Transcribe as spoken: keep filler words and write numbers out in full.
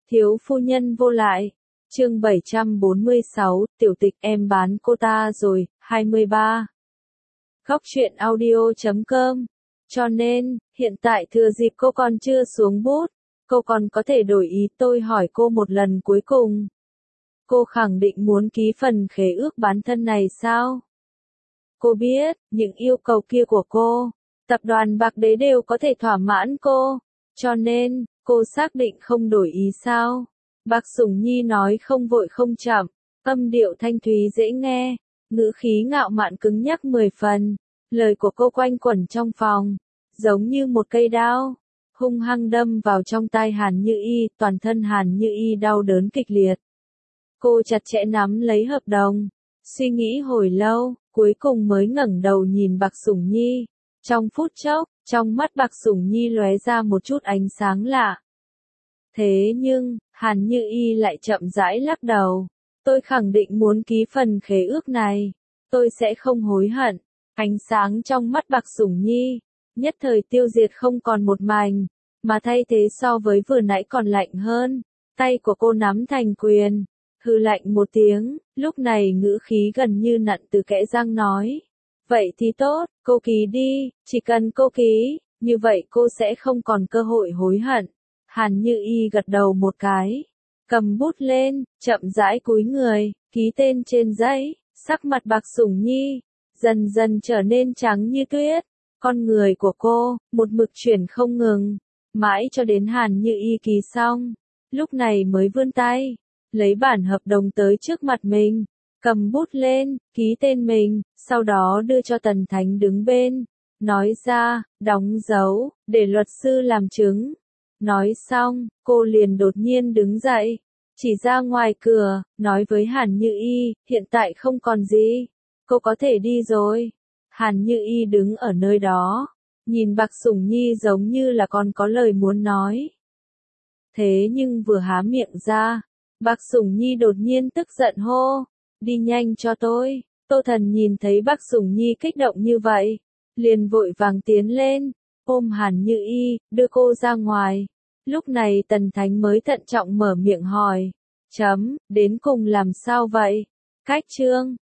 Thiếu phu nhân vô lại. Chương bảy trăm bốn mươi sáu, tiểu tịch em bán cô ta rồi, hai mươi ba. Góc truyện audio chấm com. Cho nên, hiện tại thừa dịp cô còn chưa xuống bút, cô còn có thể đổi ý. Tôi hỏi cô một lần cuối cùng. Cô khẳng định muốn ký phần khế ước bán thân này sao? Cô biết, những yêu cầu kia của cô, tập đoàn Bạc Đế đều có thể thỏa mãn cô. Cho nên, cô xác định không đổi ý sao? Bạc Sủng Nhi nói không vội không chậm, âm điệu thanh thúy dễ nghe, ngữ khí ngạo mạn cứng nhắc mười phần. Lời của cô quanh quẩn trong phòng, giống như một cây đao, hung hăng đâm vào trong tai Hàn Như Y, toàn thân Hàn Như Y đau đớn kịch liệt. Cô chặt chẽ nắm lấy hợp đồng, suy nghĩ hồi lâu, cuối cùng mới ngẩng đầu nhìn Bạc Sủng Nhi. Trong phút chốc, trong mắt Bạc Sủng Nhi lóe ra một chút ánh sáng lạ. Thế nhưng, Hàn Như Y lại chậm rãi lắc đầu. Tôi khẳng định muốn ký phần khế ước này. Tôi sẽ không hối hận. Ánh sáng trong mắt Bạc Sủng Nhi, nhất thời tiêu diệt không còn một mảnh, mà thay thế so với vừa nãy còn lạnh hơn. Tay của cô nắm thành quyền, hừ lạnh một tiếng, lúc này ngữ khí gần như nặn từ kẽ răng nói. Vậy thì tốt, cô ký đi, chỉ cần cô ký, như vậy cô sẽ không còn cơ hội hối hận. Hàn Như Y gật đầu một cái, cầm bút lên, chậm rãi cúi người, ký tên trên giấy. Sắc mặt Bạc Sủng Nhi dần dần trở nên trắng như tuyết. Con người của cô, một mực chuyển không ngừng, mãi cho đến Hàn Như Y ký xong, lúc này mới vươn tay, lấy bản hợp đồng tới trước mặt mình, cầm bút lên, ký tên mình, sau đó đưa cho Tần Thánh đứng bên, nói ra, đóng dấu, để luật sư làm chứng. Nói xong, cô liền đột nhiên đứng dậy, chỉ ra ngoài cửa, nói với Hàn Như Y, hiện tại không còn gì, cô có thể đi rồi. Hàn Như Y đứng ở nơi đó, nhìn Bạc Sủng Nhi giống như là còn có lời muốn nói. Thế nhưng vừa há miệng ra, Bạc Sủng Nhi đột nhiên tức giận hô, đi nhanh cho tôi. Tô Thần nhìn thấy Bạc Sủng Nhi kích động như vậy, liền vội vàng tiến lên, ôm Hàn Như Y, đưa cô ra ngoài. Lúc này Tần Thánh mới thận trọng mở miệng hỏi, chấm, đến cùng làm sao vậy? Cách chương